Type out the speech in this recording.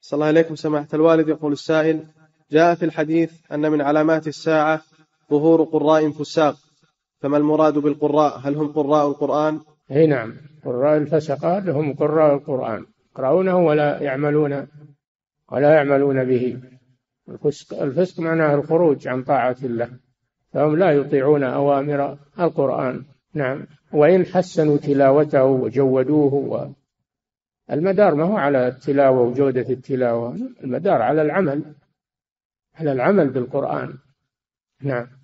صلى الله عليكم سماحة الوالد. يقول السائل: جاء في الحديث أن من علامات الساعة ظهور قراء فساق، فما المراد بالقراء؟ هل هم قراء القرآن؟ اي نعم، قراء الفسقات هم قراء القرآن، يقرؤونه ولا يعملون به. الفسق معناه الخروج عن طاعة الله، فهم لا يطيعون أوامر القرآن. نعم، وإن حسنوا تلاوته وجودوه. المدار ما هو على التلاوة وجودة التلاوة، المدار على العمل بالقرآن. نعم.